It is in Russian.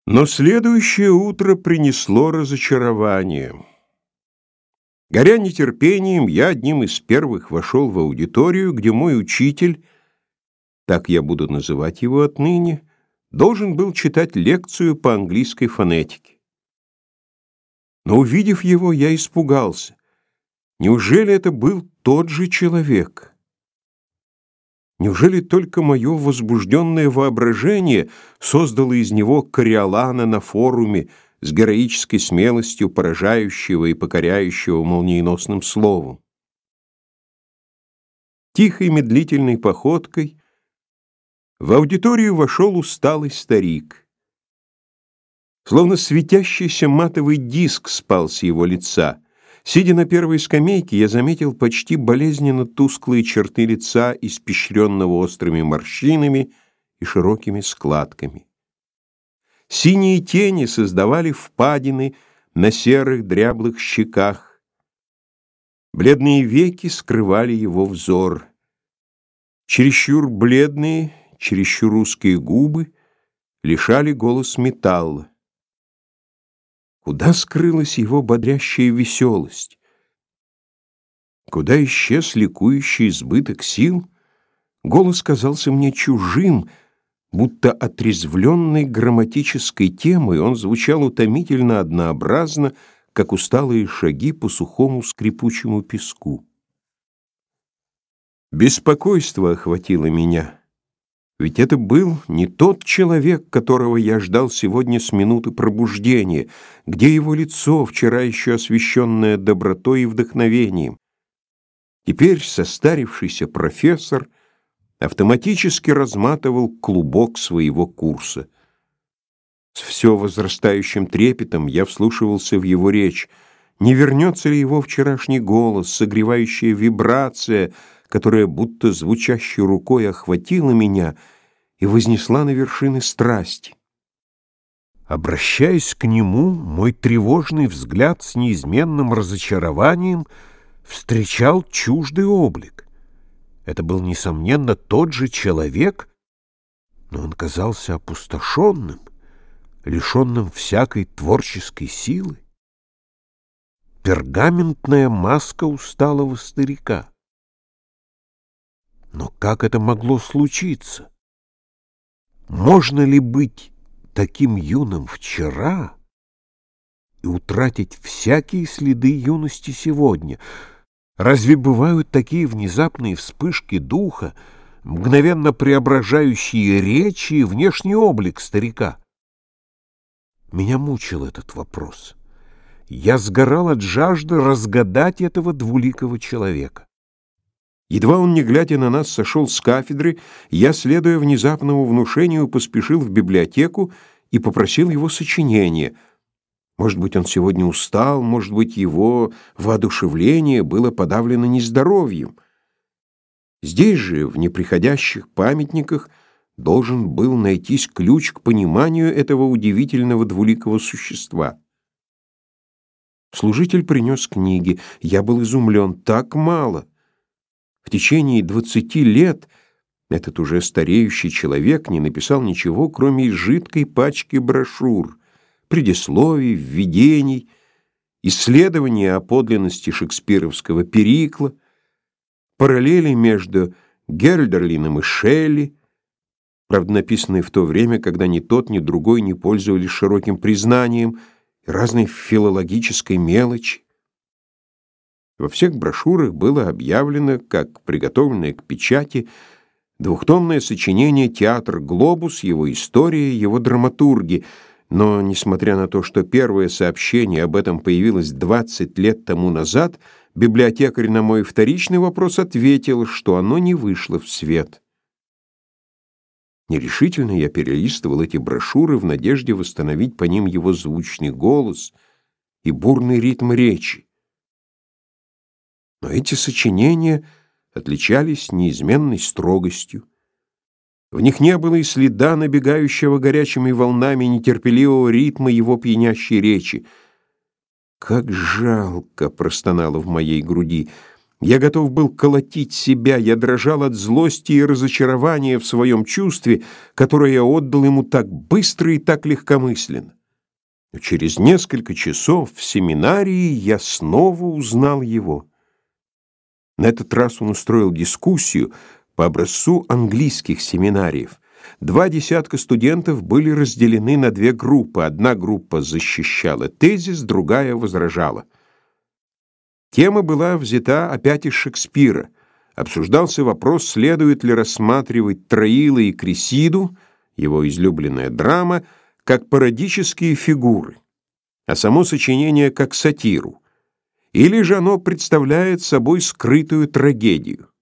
Но следующее утро принесло разочарование. Горя нетерпением, я одним из первых вошел в аудиторию, где мой учитель, так я буду называть его отныне, должен был читать лекцию по английской фонетике. Но, увидев его, я испугался. Неужели это был тот же человек? Неужели только мое возбужденное воображение создало из него Кориолана на форуме с героической смелостью поражающего и покоряющего молниеносным словом? Тихой медлительной походкой в аудиторию вошел усталый старик. Словно светящийся матовый диск спал с его лица. Сидя на первой скамейке, я заметил почти болезненно тусклые черты лица, испещренного острыми морщинами и широкими складками. Синие тени создавали впадины на серых дряблых щеках. Бледные веки скрывали его взор. Чересчур бледные, чересчур узкие губы лишали голос металла. Куда скрылась его бодрящая веселость? Куда исчез ликующий избыток сил? Голос казался мне чужим, будто отрезвленный грамматической темой, он звучал утомительно однообразно, как усталые шаги по сухому скрипучему песку. Беспокойство охватило меня. Ведь это был не тот человек, которого я ждал сегодня с минуты пробуждения, где его лицо, вчера еще освещенное добротой и вдохновением. Теперь состарившийся профессор автоматически разматывал клубок своего курса. С все возрастающим трепетом я вслушивался в его речь. Не вернется ли его вчерашний голос, согревающая вибрация, которая будто звучащей рукой охватила меня и вознесла на вершины страсти? Обращаясь к нему, мой тревожный взгляд с неизменным разочарованием встречал чуждый облик. Это был, несомненно, тот же человек, но он казался опустошенным, лишенным всякой творческой силы. Пергаментная маска усталого старика. Но как это могло случиться? Можно ли быть таким юным вчера и утратить всякие следы юности сегодня? Разве бывают такие внезапные вспышки духа, мгновенно преображающие речь и внешний облик старика? Меня мучил этот вопрос. Я сгорал от жажды разгадать этого двуликого человека. Едва он, не глядя на нас, сошел с кафедры, я, следуя внезапному внушению, поспешил в библиотеку и попросил его сочинения. Может быть, он сегодня устал, может быть, его воодушевление было подавлено нездоровьем. Здесь же, в неприходящих памятниках, должен был найтись ключ к пониманию этого удивительного двуликого существа. Служитель принес книги. Я был изумлен. Так мало. В течение 20 лет этот уже стареющий человек не написал ничего, кроме жидкой пачки брошюр, предисловий, введений, исследований о подлинности шекспировского Перикла, параллели между Гердерлином и Шелли, правда, написанные в то время, когда ни тот, ни другой не пользовались широким признанием, и разной филологической мелочи. Во всех брошюрах было объявлено, как приготовленное к печати, двухтомное сочинение «Театр Глобус», его история, его драматурги, но, несмотря на то, что первое сообщение об этом появилось 20 лет тому назад, библиотекарь на мой вторичный вопрос ответил, что оно не вышло в свет. Нерешительно я перелистывал эти брошюры в надежде восстановить по ним его звучный голос и бурный ритм речи. Но эти сочинения отличались неизменной строгостью. В них не было и следа набегающего горячими волнами нетерпеливого ритма его пьянящей речи. «Как жалко!» — простонало в моей груди. Я готов был колотить себя, я дрожал от злости и разочарования в своем чувстве, которое я отдал ему так быстро и так легкомысленно. Но через несколько часов в семинарии я снова узнал его. На этот раз он устроил дискуссию по образцу английских семинариев. 2 десятка студентов были разделены на 2 группы. Одна группа защищала тезис, другая возражала. Тема была взята опять из Шекспира. Обсуждался вопрос, следует ли рассматривать Троила и Кресиду, его излюбленная драма, как пародические фигуры, а само сочинение как сатиру, или же оно представляет собой скрытую трагедию.